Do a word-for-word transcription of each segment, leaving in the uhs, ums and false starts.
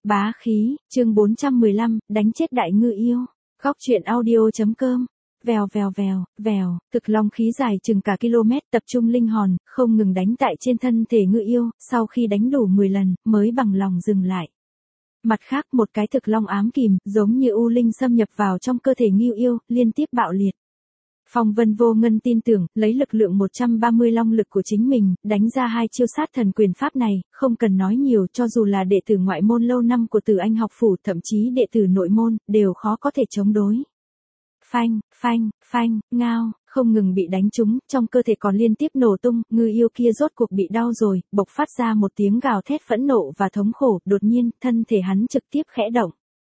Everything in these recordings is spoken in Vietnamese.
Bá khí, chương bốn trăm mười lăm, đánh chết đại ngư yêu. Góc truyện audio.com. Vèo vèo vèo, vèo, thực long khí dài chừng cả km tập trung linh hồn, không ngừng đánh tại trên thân thể ngư yêu, sau khi đánh đủ mười lần, mới bằng lòng dừng lại. Mặt khác một cái thực long ám kìm, giống như u linh xâm nhập vào trong cơ thể ngư yêu, liên tiếp bạo liệt. Phong Vân Vô Ngân tin tưởng, lấy lực lượng một trăm ba mươi long lực của chính mình, đánh ra hai chiêu sát thần quyền pháp này, không cần nói nhiều, cho dù là đệ tử ngoại môn lâu năm của Từ Anh học phủ, thậm chí đệ tử nội môn, đều khó có thể chống đối. Phanh, phanh, phanh, ngao, không ngừng bị đánh trúng, trong cơ thể còn liên tiếp nổ tung, ngư yêu kia rốt cuộc bị đau rồi, bộc phát ra một tiếng gào thét phẫn nộ và thống khổ, đột nhiên, thân thể hắn trực tiếp khẽ động.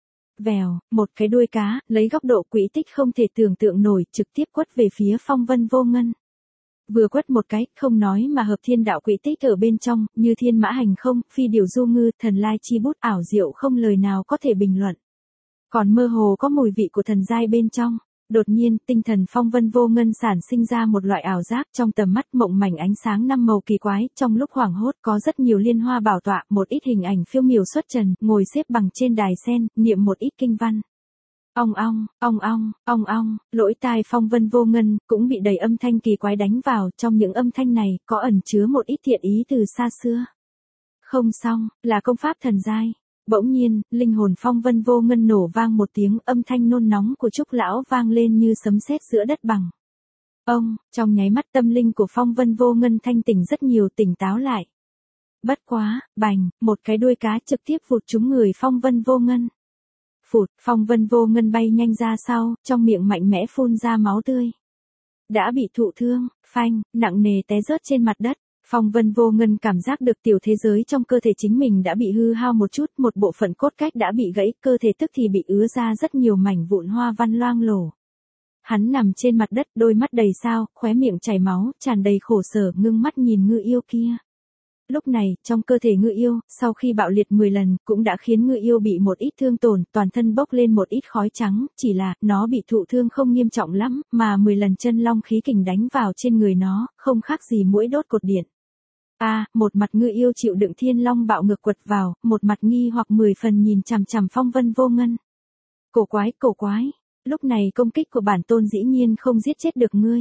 Vèo, một cái đuôi cá, lấy góc độ quỹ tích không thể tưởng tượng nổi, trực tiếp quất về phía Phong Vân Vô Ngân. Vừa quất một cái, không nói mà hợp thiên đạo quỹ tích ở bên trong, như thiên mã hành không, phi điều du ngư, thần lai chi bút, ảo diệu không lời nào có thể bình luận. Còn mơ hồ có mùi vị của thần giai bên trong. Đột nhiên, tinh thần Phong Vân Vô Ngân sản sinh ra một loại ảo giác, trong tầm mắt mộng mảnh ánh sáng năm màu kỳ quái, trong lúc hoảng hốt có rất nhiều liên hoa bảo tọa, một ít hình ảnh phiêu miểu xuất trần, ngồi xếp bằng trên đài sen, niệm một ít kinh văn. Ong ong, ong ong, ong ong, lỗ tai Phong Vân Vô Ngân cũng bị đầy âm thanh kỳ quái đánh vào, trong những âm thanh này có ẩn chứa một ít thiện ý từ xa xưa. Không xong, là công pháp thần giai. Bỗng nhiên, linh hồn Phong Vân Vô Ngân nổ vang một tiếng, âm thanh nôn nóng của Trúc lão vang lên như sấm sét giữa đất bằng. Ông, trong nháy mắt tâm linh của Phong Vân Vô Ngân thanh tỉnh rất nhiều, tỉnh táo lại. Bất quá, bành, một cái đuôi cá trực tiếp vụt trúng người Phong Vân Vô Ngân. Phụt, Phong Vân Vô Ngân bay nhanh ra sau, trong miệng mạnh mẽ phun ra máu tươi. Đã bị thụ thương, phanh, nặng nề té rớt trên mặt đất. Phong Vân Vô Ngân cảm giác được tiểu thế giới trong cơ thể chính mình đã bị hư hao một chút, một bộ phận cốt cách đã bị gãy, cơ thể tức thì bị ứa ra rất nhiều mảnh vụn hoa văn loang lổ. Hắn nằm trên mặt đất, đôi mắt đầy sao, khóe miệng chảy máu, tràn đầy khổ sở, ngưng mắt nhìn ngư yêu kia. Lúc này, trong cơ thể ngư yêu, sau khi bạo liệt mười lần, cũng đã khiến ngư yêu bị một ít thương tổn, toàn thân bốc lên một ít khói trắng, chỉ là, nó bị thụ thương không nghiêm trọng lắm, mà mười lần chân long khí kình đánh vào trên người nó, không khác gì muỗi đốt cột điện. A, à, một mặt ngư yêu chịu đựng thiên long bạo ngược quật vào, một mặt nghi hoặc mười phần nhìn chằm chằm Phong Vân Vô Ngân. Cổ quái, cổ quái, lúc này công kích của bản tôn dĩ nhiên không giết chết được ngươi.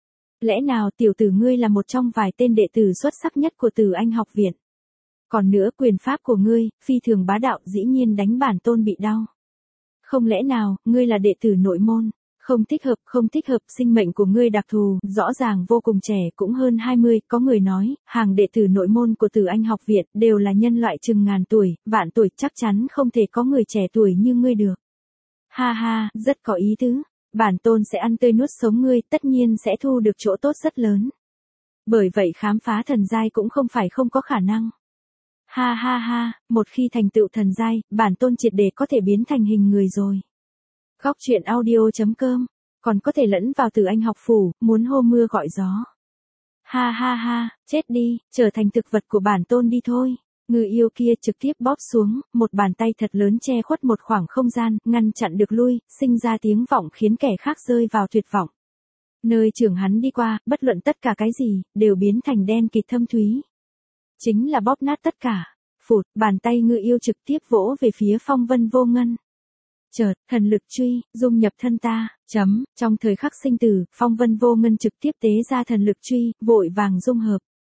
Lẽ nào tiểu tử ngươi là một trong vài tên đệ tử xuất sắc nhất của Từ Anh học viện? Còn nữa quyền pháp của ngươi, phi thường bá đạo, dĩ nhiên đánh bản tôn bị đau. Không lẽ nào, ngươi là đệ tử nội môn? Không thích hợp, không thích hợp, sinh mệnh của ngươi đặc thù, rõ ràng vô cùng trẻ, cũng hơn hai mươi, có người nói, hàng đệ tử nội môn của Từ Anh học viện, đều là nhân loại chừng ngàn tuổi, vạn tuổi, chắc chắn không thể có người trẻ tuổi như ngươi được. Ha ha, rất có ý tứ, bản tôn sẽ ăn tươi nuốt sống ngươi, tất nhiên sẽ thu được chỗ tốt rất lớn. Bởi vậy khám phá thần giai cũng không phải không có khả năng. Ha ha ha, một khi thành tựu thần giai, bản tôn triệt để có thể biến thành hình người rồi. Góc truyện audio.com, còn có thể lẫn vào Từ Anh học phủ, muốn hô mưa gọi gió. Ha ha ha, chết đi, trở thành thực vật của bản tôn đi thôi. Ngư yêu kia trực tiếp bóp xuống, một bàn tay thật lớn che khuất một khoảng không gian, ngăn chặn được lui, sinh ra tiếng vọng khiến kẻ khác rơi vào tuyệt vọng. Nơi trường hắn đi qua, bất luận tất cả cái gì, đều biến thành đen kịt thâm thúy. Chính là bóp nát tất cả. Phụt, bàn tay ngư yêu trực tiếp vỗ về phía Phong Vân Vô Ngân. Chợt, thần lực truy, dung nhập thân ta, chấm, trong thời khắc sinh tử, Phong Vân Vô Ngân trực tiếp tế ra thần lực truy, vội vàng dung hợp.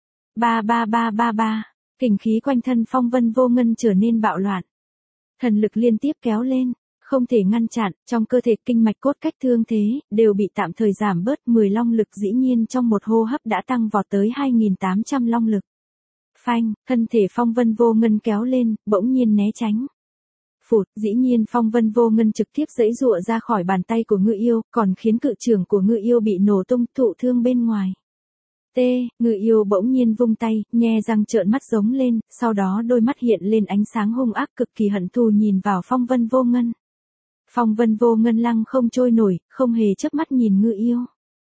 Ba ba ba ba ba, kình khí quanh thân Phong Vân Vô Ngân trở nên bạo loạn. Thần lực liên tiếp kéo lên, không thể ngăn chặn, trong cơ thể kinh mạch cốt cách thương thế, đều bị tạm thời giảm bớt, mười long lực dĩ nhiên trong một hô hấp đã tăng vọt tới hai nghìn tám trăm long lực. Phanh, thân thể Phong Vân Vô Ngân kéo lên, bỗng nhiên né tránh. Phụt, dĩ nhiên Phong Vân Vô Ngân trực tiếp giãy giụa ra khỏi bàn tay của ngư yêu, còn khiến cự trưởng của ngư yêu bị nổ tung, thụ thương bên ngoài. T, ngư yêu bỗng nhiên vung tay, nhe răng trợn mắt giống lên, sau đó đôi mắt hiện lên ánh sáng hung ác cực kỳ hận thù nhìn vào Phong Vân Vô Ngân. Phong Vân Vô Ngân lăng không trôi nổi, không hề chớp mắt nhìn ngư yêu.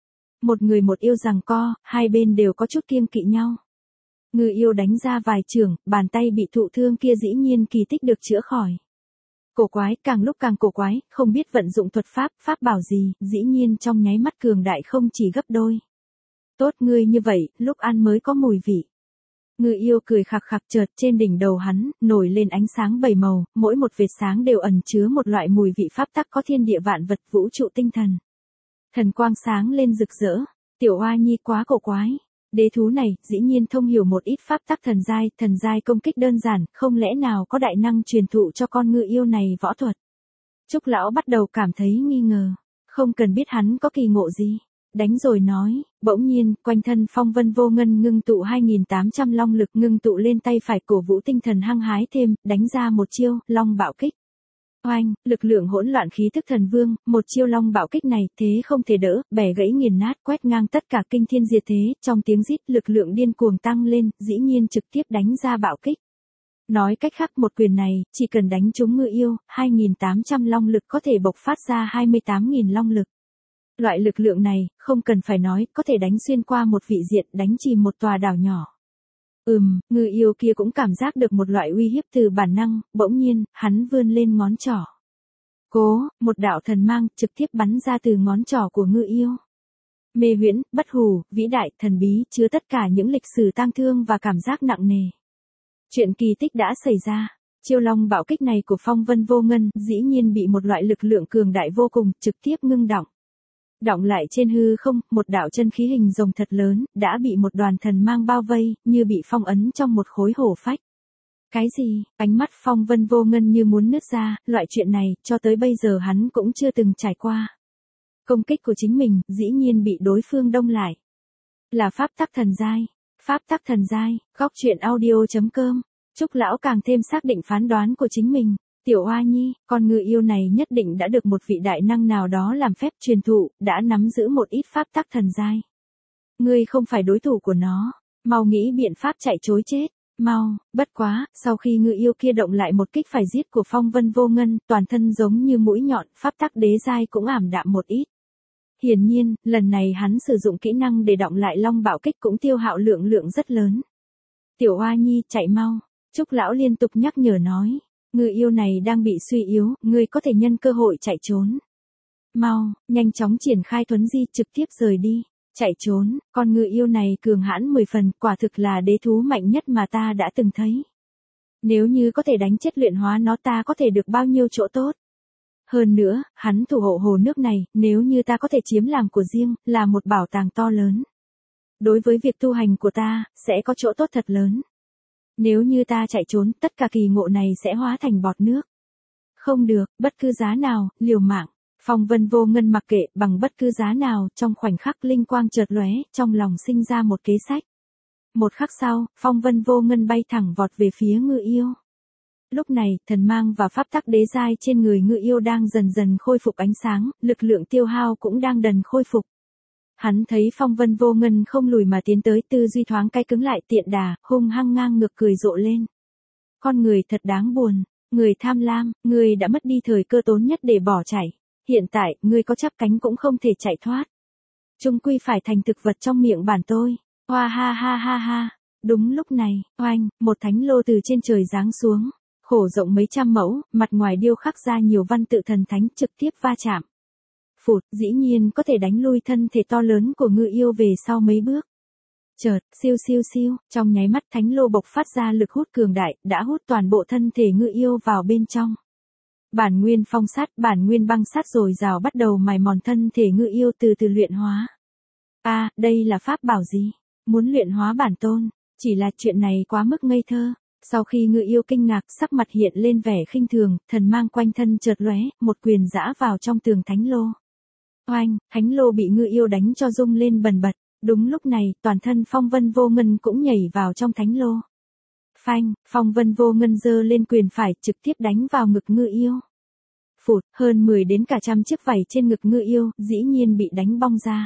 Một người một yêu giằng co, hai bên đều có chút kiêng kỵ nhau. Ngư yêu đánh ra vài chưởng, bàn tay bị thụ thương kia dĩ nhiên kỳ tích được chữa khỏi. Cổ quái, càng lúc càng cổ quái, không biết vận dụng thuật pháp, pháp bảo gì, dĩ nhiên trong nháy mắt cường đại không chỉ gấp đôi. Tốt ngươi như vậy, lúc ăn mới có mùi vị. Ngư yêu cười khặc khặc, chợt trên đỉnh đầu hắn nổi lên ánh sáng bảy màu, mỗi một vệt sáng đều ẩn chứa một loại mùi vị pháp tắc có thiên địa vạn vật vũ trụ tinh thần. Thần quang sáng lên rực rỡ, tiểu oa nhi quá cổ quái. Đế thú này dĩ nhiên thông hiểu một ít pháp tắc thần giai, thần giai công kích đơn giản, không lẽ nào có đại năng truyền thụ cho con ngư yêu này võ thuật? Trúc lão bắt đầu cảm thấy nghi ngờ, không cần biết hắn có kỳ ngộ gì. Đánh rồi nói, bỗng nhiên, quanh thân phong vân vô ngân ngưng tụ hai nghìn tám trăm long lực ngưng tụ lên tay phải, cổ vũ tinh thần hăng hái thêm, đánh ra một chiêu, long bạo kích. Oanh, lực lượng hỗn loạn khí thức thần vương, một chiêu long bạo kích này, thế không thể đỡ, bẻ gãy nghiền nát, quét ngang tất cả kinh thiên diệt thế, trong tiếng rít, lực lượng điên cuồng tăng lên, dĩ nhiên trực tiếp đánh ra bạo kích. Nói cách khác, một quyền này, chỉ cần đánh trúng ngư yêu, hai nghìn tám trăm long lực có thể bộc phát ra hai mươi tám nghìn long lực. Loại lực lượng này, không cần phải nói, có thể đánh xuyên qua một vị diện, đánh chìm một tòa đảo nhỏ. Ừm, ngư yêu kia cũng cảm giác được một loại uy hiếp từ bản năng, bỗng nhiên, hắn vươn lên ngón trỏ. Cố, một đạo thần mang trực tiếp bắn ra từ ngón trỏ của ngư yêu. Mê huyễn, bất hủ, vĩ đại, thần bí, chứa tất cả những lịch sử tang thương và cảm giác nặng nề. Chuyện kỳ tích đã xảy ra. Chiêu long bạo kích này của phong vân vô ngân dĩ nhiên bị một loại lực lượng cường đại vô cùng trực tiếp ngưng đọng. Đọng lại trên hư không, một đạo chân khí hình rồng thật lớn, đã bị một đoàn thần mang bao vây, như bị phong ấn trong một khối hổ phách. Cái gì? Ánh mắt phong vân vô ngân như muốn nứt ra, loại chuyện này, cho tới bây giờ hắn cũng chưa từng trải qua. Công kích của chính mình, dĩ nhiên bị đối phương đông lại. Là pháp tắc thần giai. Pháp tắc thần giai, góc truyện audio chấm com. Trúc lão càng thêm xác định phán đoán của chính mình. Tiểu Oa Nhi, con ngư yêu này nhất định đã được một vị đại năng nào đó làm phép truyền thụ, đã nắm giữ một ít pháp tắc thần giai. Ngươi không phải đối thủ của nó, mau nghĩ biện pháp chạy trối chết, mau, bất quá, sau khi ngư yêu kia động lại một kích phải giết của phong vân vô ngân, toàn thân giống như mũi nhọn, pháp tắc đế giai cũng ảm đạm một ít. Hiển nhiên, lần này hắn sử dụng kỹ năng để động lại long bạo kích cũng tiêu hao lượng lượng rất lớn. Tiểu Oa Nhi, chạy mau, Trúc lão liên tục nhắc nhở nói. Ngư yêu này đang bị suy yếu, ngươi có thể nhân cơ hội chạy trốn. Mau, nhanh chóng triển khai thuấn di trực tiếp rời đi. Chạy trốn, con ngư yêu này cường hãn mười phần, quả thực là đế thú mạnh nhất mà ta đã từng thấy. Nếu như có thể đánh chết luyện hóa nó ta có thể được bao nhiêu chỗ tốt. Hơn nữa, hắn thủ hộ hồ nước này, nếu như ta có thể chiếm làm của riêng, là một bảo tàng to lớn. Đối với việc tu hành của ta, sẽ có chỗ tốt thật lớn. Nếu như ta chạy trốn, tất cả kỳ ngộ này sẽ hóa thành bọt nước. Không được, bất cứ giá nào, liều mạng. Phong vân vô ngân mặc kệ, bằng bất cứ giá nào, trong khoảnh khắc linh quang chợt lóe, trong lòng sinh ra một kế sách. Một khắc sau, phong vân vô ngân bay thẳng vọt về phía ngư yêu. Lúc này, thần mang và pháp tắc đế giai trên người ngư yêu đang dần dần khôi phục ánh sáng, lực lượng tiêu hao cũng đang dần khôi phục. Hắn thấy phong vân vô ngân không lùi mà tiến tới, tư duy thoáng cay cứng lại, tiện đà, hung hăng ngang ngược cười rộ lên. Con người thật đáng buồn, người tham lam, người đã mất đi thời cơ tốn nhất để bỏ chạy. Hiện tại, người có chắp cánh cũng không thể chạy thoát. Chung quy phải thành thực vật trong miệng bản tôi. Hoa ha ha ha ha. Đúng lúc này, oanh, một thánh lô từ trên trời giáng xuống. Khổ rộng mấy trăm mẫu, mặt ngoài điêu khắc ra nhiều văn tự thần thánh trực tiếp va chạm. Phụt, dĩ nhiên có thể đánh lui thân thể to lớn của ngư yêu về sau mấy bước. Chợt, siêu siêu siêu, trong nháy mắt thánh lô bộc phát ra lực hút cường đại, đã hút toàn bộ thân thể ngư yêu vào bên trong. Bản nguyên phong sát, bản nguyên băng sát rồi rào bắt đầu mài mòn thân thể ngư yêu từ từ luyện hóa. A, à, đây là pháp bảo gì? Muốn luyện hóa bản tôn, chỉ là chuyện này quá mức ngây thơ. Sau khi ngư yêu kinh ngạc, sắc mặt hiện lên vẻ khinh thường, thần mang quanh thân chợt lóe, một quyền giã vào trong tường thánh lô. Oanh, thánh lô bị ngư yêu đánh cho rung lên bần bật. Đúng lúc này, toàn thân phong vân vô ngân cũng nhảy vào trong thánh lô. Phanh, phong vân vô ngân giơ lên quyền phải trực tiếp đánh vào ngực ngư yêu. Phụt, hơn mười đến cả trăm chiếc vảy trên ngực ngư yêu, dĩ nhiên bị đánh bong ra.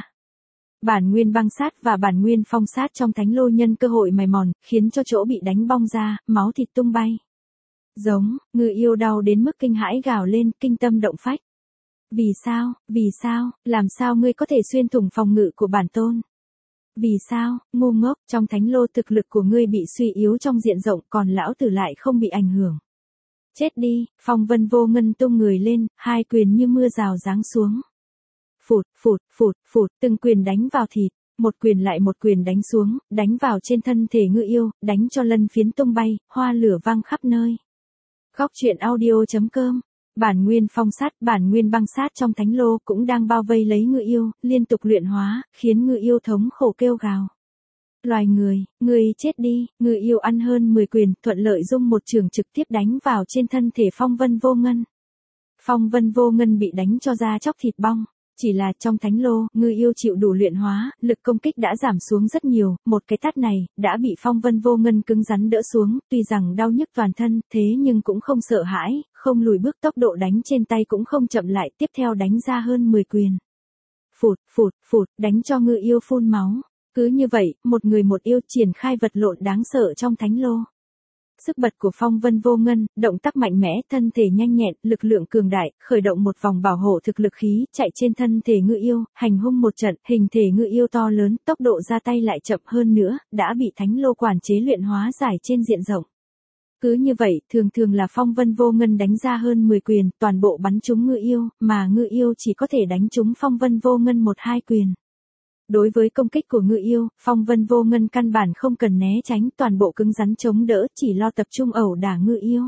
Bản nguyên băng sát và bản nguyên phong sát trong thánh lô nhân cơ hội mài mòn, khiến cho chỗ bị đánh bong ra, máu thịt tung bay. Giống, ngư yêu đau đến mức kinh hãi gào lên, kinh tâm động phách. Vì sao, vì sao, làm sao ngươi có thể xuyên thủng phòng ngự của bản tôn? Vì sao, ngu ngốc, trong thánh lô thực lực của ngươi bị suy yếu trong diện rộng, còn lão tử lại không bị ảnh hưởng. Chết đi, phong vân vô ngân tung người lên, hai quyền như mưa rào giáng xuống. Phụt, phụt, phụt, phụt, từng quyền đánh vào thịt, Một quyền lại một quyền đánh xuống, đánh vào trên thân thể ngự yêu, đánh cho lân phiến tung bay, hoa lửa văng khắp nơi. Góc truyện audio chấm com. Bản nguyên phong sát, bản nguyên băng sát trong thánh lô cũng đang bao vây lấy ngự yêu, liên tục luyện hóa, khiến ngự yêu thống khổ kêu gào. Loài người, người chết đi, ngự yêu ăn hơn mười quyền, thuận lợi dung một trường trực tiếp đánh vào trên thân thể Phong Vân Vô Ngân. Phong Vân Vô Ngân bị đánh cho da chóc thịt bong. Chỉ là trong thánh lô, ngự yêu chịu đủ luyện hóa, lực công kích đã giảm xuống rất nhiều, một cái tát này, đã bị Phong Vân Vô Ngân cứng rắn đỡ xuống, tuy rằng đau nhức toàn thân, thế nhưng cũng không sợ hãi, không lùi bước, tốc độ đánh trên tay cũng không chậm lại, tiếp theo đánh ra hơn mười quyền. Phụt, phụt, phụt, đánh cho ngự yêu phun máu. Cứ như vậy, một người một yêu triển khai vật lộn đáng sợ trong thánh lô. Sức bật của Phong Vân Vô Ngân, động tác mạnh mẽ, thân thể nhanh nhẹn, lực lượng cường đại, khởi động một vòng bảo hộ thực lực khí, chạy trên thân thể ngự yêu, hành hung một trận, hình thể ngự yêu to lớn, tốc độ ra tay lại chậm hơn nữa, đã bị thánh lô quản chế luyện hóa giải trên diện rộng. Cứ như vậy, thường thường là Phong Vân Vô Ngân đánh ra hơn mười quyền, toàn bộ bắn trúng ngự yêu, mà ngự yêu chỉ có thể đánh trúng Phong Vân Vô Ngân một hai quyền. Đối với công kích của ngự yêu, Phong Vân Vô Ngân căn bản không cần né tránh, toàn bộ cứng rắn chống đỡ, chỉ lo tập trung ẩu đả ngự yêu.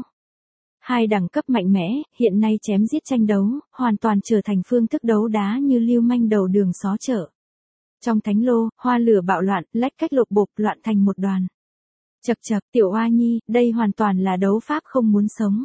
Hai đẳng cấp mạnh mẽ, hiện nay chém giết tranh đấu, hoàn toàn trở thành phương thức đấu đá như lưu manh đầu đường xó chợ. Trong thánh lô, hoa lửa bạo loạn, lách cách lột bộp, loạn thành một đoàn. Chậc chậc, tiểu oa nhi, đây hoàn toàn là đấu pháp không muốn sống.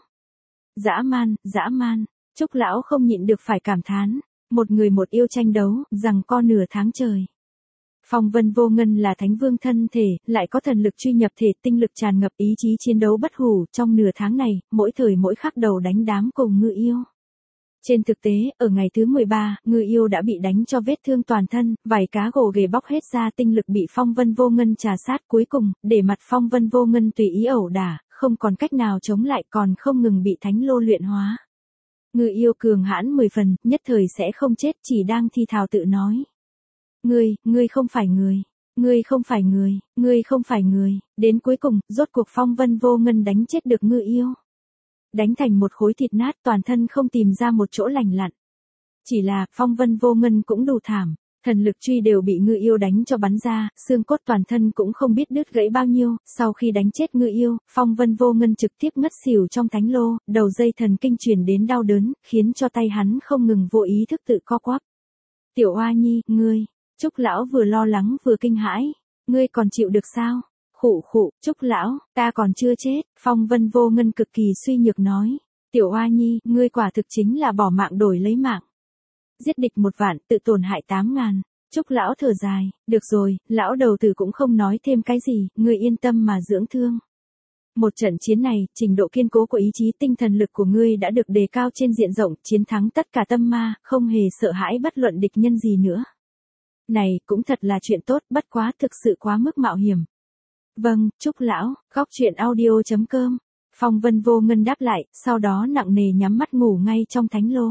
Dã man, dã man, Trúc lão không nhịn được phải cảm thán. Một người một yêu tranh đấu, rằng co nửa tháng trời. Phong Vân Vô Ngân là thánh vương thân thể, lại có thần lực truy nhập thể, tinh lực tràn ngập, ý chí chiến đấu bất hủ, trong nửa tháng này, mỗi thời mỗi khắc đầu đánh đám cùng ngự yêu. Trên thực tế, ở ngày thứ mười ba, ngự yêu đã bị đánh cho vết thương toàn thân, vài cá gồ ghề bóc hết ra, tinh lực bị Phong Vân Vô Ngân trà sát, cuối cùng, để mặt Phong Vân Vô Ngân tùy ý ẩu đả, không còn cách nào chống lại, còn không ngừng bị thánh lô luyện hóa. Ngự yêu cường hãn mười phần, nhất thời sẽ không chết, chỉ đang thi thào tự nói. Ngươi, ngươi không phải người. Ngươi không phải người, ngươi không phải người. Đến cuối cùng, rốt cuộc Phong Vân Vô Ngân đánh chết được ngự yêu. Đánh thành một khối thịt nát, toàn thân không tìm ra một chỗ lành lặn. Chỉ là, Phong Vân Vô Ngân cũng đủ thảm. Thần lực truy đều bị ngự yêu đánh cho bắn ra, xương cốt toàn thân cũng không biết đứt gãy bao nhiêu, sau khi đánh chết ngự yêu, Phong Vân Vô Ngân trực tiếp ngất xỉu trong thánh lô, đầu dây thần kinh truyền đến đau đớn, khiến cho tay hắn không ngừng vô ý thức tự co quắp. Tiểu oa nhi, ngươi, Trúc lão vừa lo lắng vừa kinh hãi, ngươi còn chịu được sao? Khụ khụ, Trúc lão, ta còn chưa chết, Phong Vân Vô Ngân cực kỳ suy nhược nói, tiểu oa nhi, ngươi quả thực chính là bỏ mạng đổi lấy mạng. Giết địch một vạn, tự tổn hại tám ngàn. Trúc lão thở dài, được rồi, lão đầu tử cũng không nói thêm cái gì, ngươi yên tâm mà dưỡng thương. Một trận chiến này, trình độ kiên cố của ý chí tinh thần lực của ngươi đã được đề cao trên diện rộng, chiến thắng tất cả tâm ma, không hề sợ hãi bất luận địch nhân gì nữa. Này, cũng thật là chuyện tốt, bất quá thực sự quá mức mạo hiểm. Vâng, Trúc lão, góc truyện audio chấm com. Phong Vân Vô Ngân đáp lại, sau đó nặng nề nhắm mắt ngủ ngay trong thánh lô.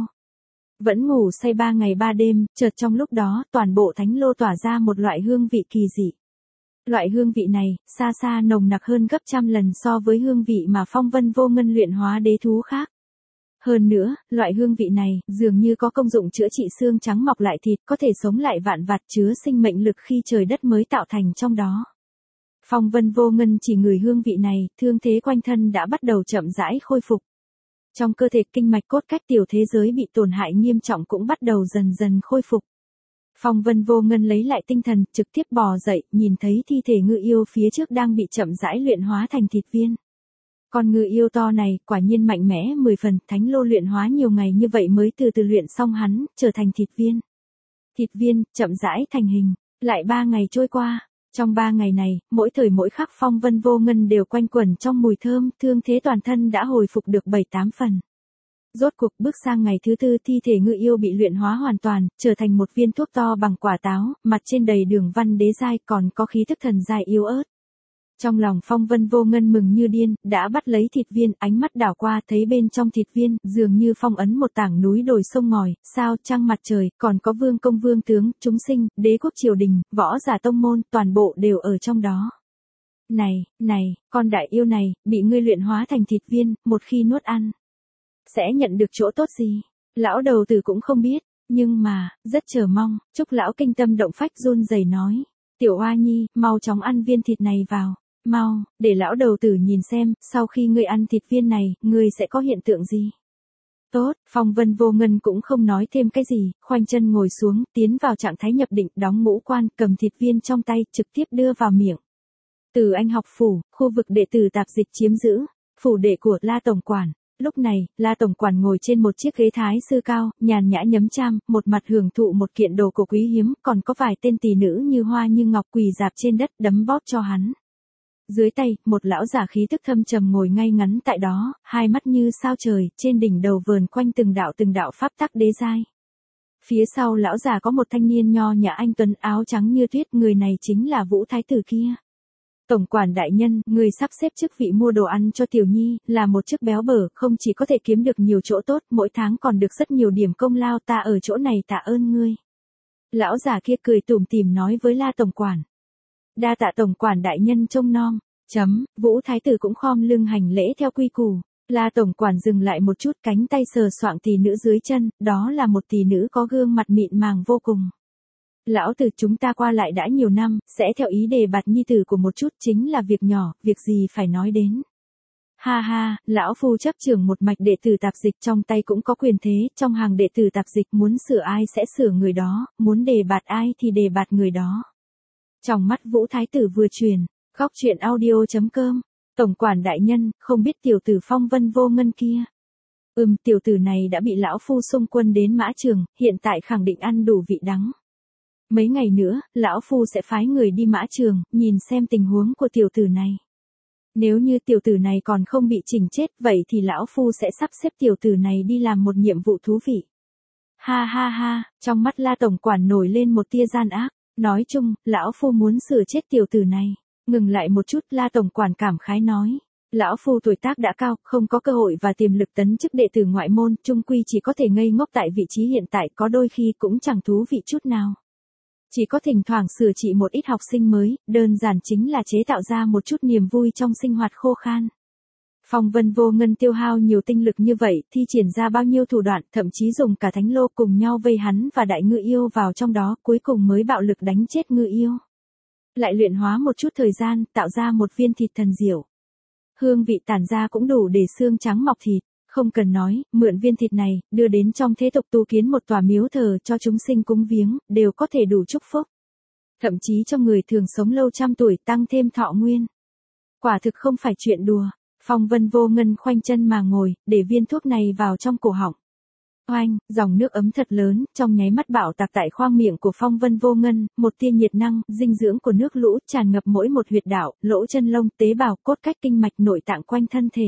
Vẫn ngủ say ba ngày ba đêm, chợt trong lúc đó, toàn bộ thánh lô tỏa ra một loại hương vị kỳ dị. Loại hương vị này, xa xa nồng nặc hơn gấp trăm lần so với hương vị mà Phong Vân Vô Ngân luyện hóa đế thú khác. Hơn nữa, loại hương vị này, dường như có công dụng chữa trị xương trắng mọc lại thịt, có thể sống lại vạn vặt, chứa sinh mệnh lực khi trời đất mới tạo thành trong đó. Phong Vân Vô Ngân chỉ ngửi hương vị này, thương thế quanh thân đã bắt đầu chậm rãi khôi phục. Trong cơ thể kinh mạch cốt cách tiểu thế giới bị tổn hại nghiêm trọng cũng bắt đầu dần dần khôi phục. Phong Vân Vô Ngân lấy lại tinh thần, trực tiếp bò dậy, nhìn thấy thi thể ngự yêu phía trước đang bị chậm rãi luyện hóa thành thịt viên. Con ngự yêu to này, quả nhiên mạnh mẽ mười phần, thánh lô luyện hóa nhiều ngày như vậy mới từ từ luyện xong hắn, trở thành thịt viên. Thịt viên, chậm rãi thành hình, lại ba ngày trôi qua. Trong ba ngày này, mỗi thời mỗi khắc Phong Vân Vô Ngân đều quanh quẩn trong mùi thơm, thương thế toàn thân đã hồi phục được bảy tám phần. Rốt cuộc bước sang ngày thứ tư, thi thể ngự yêu bị luyện hóa hoàn toàn, trở thành một viên thuốc to bằng quả táo, mặt trên đầy đường văn đế giai, còn có khí thức thần giai yếu ớt. Trong lòng Phong Vân Vô Ngân mừng như điên, đã bắt lấy thịt viên, ánh mắt đảo qua thấy bên trong thịt viên, dường như phong ấn một tảng núi đồi sông ngòi, sao trăng mặt trời, còn có vương công vương tướng, chúng sinh, đế quốc triều đình, võ giả tông môn, toàn bộ đều ở trong đó. Này, này, con đại yêu này, bị ngươi luyện hóa thành thịt viên, một khi nuốt ăn, sẽ nhận được chỗ tốt gì? Lão đầu tử cũng không biết, Nhưng mà, rất chờ mong, Trúc lão kinh tâm động phách run rẩy nói. Tiểu Oa Nhi, mau chóng ăn viên thịt này vào. Mau, để lão đầu tử nhìn xem, sau khi ngươi ăn thịt viên này, ngươi sẽ có hiện tượng gì. Tốt, Phong Vân Vô Ngân cũng không nói thêm cái gì, khoanh chân ngồi xuống, tiến vào trạng thái nhập định, đóng ngũ quan, cầm thịt viên trong tay, trực tiếp đưa vào miệng. Từ Anh học phủ, khu vực đệ tử tạp dịch chiếm giữ, phủ đệ của La Tổng Quản. Lúc này, La Tổng Quản ngồi trên một chiếc ghế thái sư cao, nhàn nhã nhấm cham, một mặt hưởng thụ một kiện đồ cổ quý hiếm, còn có vài tên tỷ nữ như hoa như ngọc quỳ dạp trên đất đấm bóp cho hắn. Dưới tay, một lão giả khí tức thâm trầm ngồi ngay ngắn tại đó, hai mắt như sao trời, trên đỉnh đầu vờn quanh từng đạo từng đạo pháp tắc đế giai. Phía sau lão già có một thanh niên nho nhã anh tuấn áo trắng như tuyết, người này chính là Vũ Thái tử kia. Tổng quản đại nhân, người sắp xếp chức vị mua đồ ăn cho Tiểu Nhi, là một chức béo bở, không chỉ có thể kiếm được nhiều chỗ tốt, mỗi tháng còn được rất nhiều điểm công lao, ta ở chỗ này tạ ơn ngươi. Lão già kia cười tủm tỉm nói với La Tổng quản. Đa tạ Tổng quản đại nhân trông nom. Chấm, Vũ Thái tử cũng khom lưng hành lễ theo quy củ. La Tổng quản dừng lại một chút, cánh tay sờ soạng tỷ nữ dưới chân, đó là một tỷ nữ có gương mặt mịn màng vô cùng. Lão tử chúng ta qua lại đã nhiều năm, sẽ theo ý đề bạt nhi tử của một chút, chính là việc nhỏ, việc gì phải nói đến. Ha ha, lão phu chấp trưởng một mạch đệ tử tạp dịch, trong tay cũng có quyền thế, trong hàng đệ tử tạp dịch muốn sửa ai sẽ sửa người đó, muốn đề bạt ai thì đề bạt người đó. Trong mắt Vũ Thái tử vừa truyền, góc truyện audio chấm com, Tổng quản đại nhân, không biết tiểu tử Phong Vân Vô Ngân kia. Ừm, tiểu tử này đã bị lão phu xung quân đến mã trường, hiện tại khẳng định ăn đủ vị đắng. Mấy ngày nữa, lão phu sẽ phái người đi mã trường, nhìn xem tình huống của tiểu tử này. Nếu như tiểu tử này còn không bị chỉnh chết, vậy thì lão phu sẽ sắp xếp tiểu tử này đi làm một nhiệm vụ thú vị. Ha ha ha, trong mắt La Tổng quản nổi lên một tia gian ác, nói chung, lão phu muốn sửa chết tiểu tử này. Ngừng lại một chút, La Tổng quản cảm khái nói. Lão phu tuổi tác đã cao, không có cơ hội và tiềm lực tấn chức đệ tử ngoại môn, chung quy chỉ có thể ngây ngốc tại vị trí hiện tại, có đôi khi cũng chẳng thú vị chút nào. Chỉ có thỉnh thoảng sửa trị một ít học sinh mới, đơn giản chính là chế tạo ra một chút niềm vui trong sinh hoạt khô khan. Phong Vân Vô Ngân tiêu hao nhiều tinh lực như vậy, thi triển ra bao nhiêu thủ đoạn, thậm chí dùng cả thánh lô cùng nhau vây hắn và đại ngư yêu vào trong đó, cuối cùng mới bạo lực đánh chết ngư yêu. Lại luyện hóa một chút thời gian, tạo ra một viên thịt thần diệu. Hương vị tản ra cũng đủ để xương trắng mọc thịt, không cần nói, mượn viên thịt này, đưa đến trong thế tục tu kiến một tòa miếu thờ cho chúng sinh cúng viếng, đều có thể đủ chúc phúc. Thậm chí cho người thường sống lâu trăm tuổi tăng thêm thọ nguyên. Quả thực không phải chuyện đùa. Phong Vân Vô Ngân khoanh chân mà ngồi, để viên thuốc này vào trong cổ họng. Oanh, dòng nước ấm thật lớn, trong nháy mắt bạo tạc tại khoang miệng của Phong Vân Vô Ngân, một tia nhiệt năng, dinh dưỡng của nước lũ tràn ngập mỗi một huyệt đạo, lỗ chân lông, tế bào, cốt cách kinh mạch nội tạng quanh thân thể.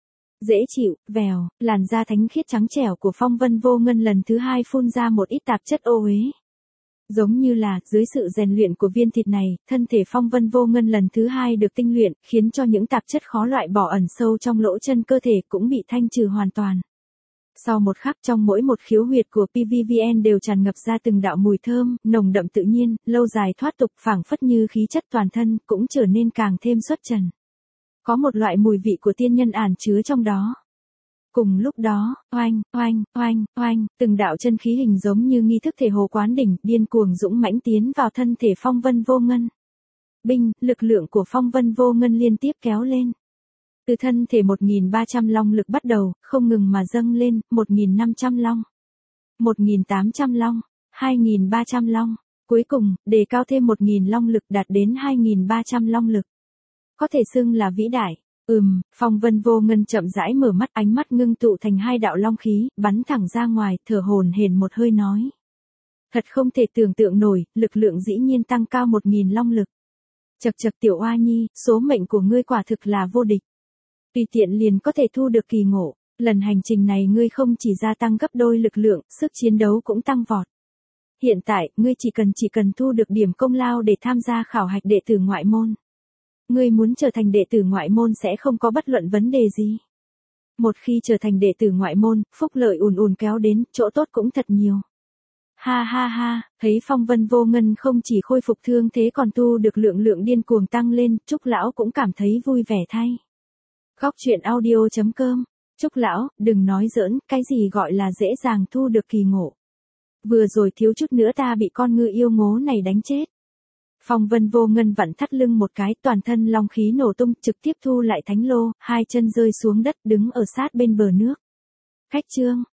Dễ chịu, vèo, làn da thánh khiết trắng trẻo của Phong Vân Vô Ngân lần thứ hai phun ra một ít tạp chất ô uế. Giống như là, dưới sự rèn luyện của viên thịt này, thân thể Phong Vân Vô Ngân lần thứ hai được tinh luyện, khiến cho những tạp chất khó loại bỏ ẩn sâu trong lỗ chân cơ thể cũng bị thanh trừ hoàn toàn. Sau một khắc, trong mỗi một khiếu huyệt của pê vê vê en đều tràn ngập ra từng đạo mùi thơm, nồng đậm tự nhiên, lâu dài thoát tục, phảng phất như khí chất toàn thân, cũng trở nên càng thêm xuất trần. Có một loại mùi vị của tiên nhân ẩn chứa trong đó. Cùng lúc đó, oanh, oanh, oanh, oanh, từng đạo chân khí hình giống như nghi thức thể hồ quán đỉnh, điên cuồng dũng mãnh tiến vào thân thể Phong Vân Vô Ngân. Binh, lực lượng của Phong Vân Vô Ngân liên tiếp kéo lên. Từ thân thể một nghìn ba trăm long lực bắt đầu, không ngừng mà dâng lên, một nghìn năm trăm long, một nghìn tám trăm long, hai nghìn ba trăm long, cuối cùng, đề cao thêm một nghìn long lực đạt đến hai nghìn ba trăm long lực. Có thể xưng là vĩ đại. Ừm, Phong Vân Vô Ngân chậm rãi mở mắt, ánh mắt ngưng tụ thành hai đạo long khí, bắn thẳng ra ngoài, thở hổn hển một hơi nói. Thật không thể tưởng tượng nổi, lực lượng dĩ nhiên tăng cao một nghìn long lực. Chậc chậc Tiểu Oa Nhi, số mệnh của ngươi quả thực là vô địch. Tùy tiện liền có thể thu được kỳ ngộ, lần hành trình này ngươi không chỉ gia tăng gấp đôi lực lượng, sức chiến đấu cũng tăng vọt. Hiện tại, ngươi chỉ cần chỉ cần thu được điểm công lao để tham gia khảo hạch đệ tử ngoại môn. Ngươi muốn trở thành đệ tử ngoại môn sẽ không có bất luận vấn đề gì. Một khi trở thành đệ tử ngoại môn, phúc lợi ùn ùn kéo đến, chỗ tốt cũng thật nhiều. Ha ha ha, thấy Phong Vân Vô Ngân không chỉ khôi phục thương thế còn tu được lượng lượng điên cuồng tăng lên, Trúc Lão cũng cảm thấy vui vẻ thay. Góc truyện audio chấm com, Trúc Lão, đừng nói giỡn, cái gì gọi là dễ dàng thu được kỳ ngộ. vừa rồi thiếu chút nữa ta bị con ngư yêu ngố này đánh chết. Phong Vân Vô Ngân vặn thắt lưng một cái, toàn thân long khí nổ tung, trực tiếp thu lại thánh lô, hai chân rơi xuống đất, đứng ở sát bên bờ nước. Khách trương,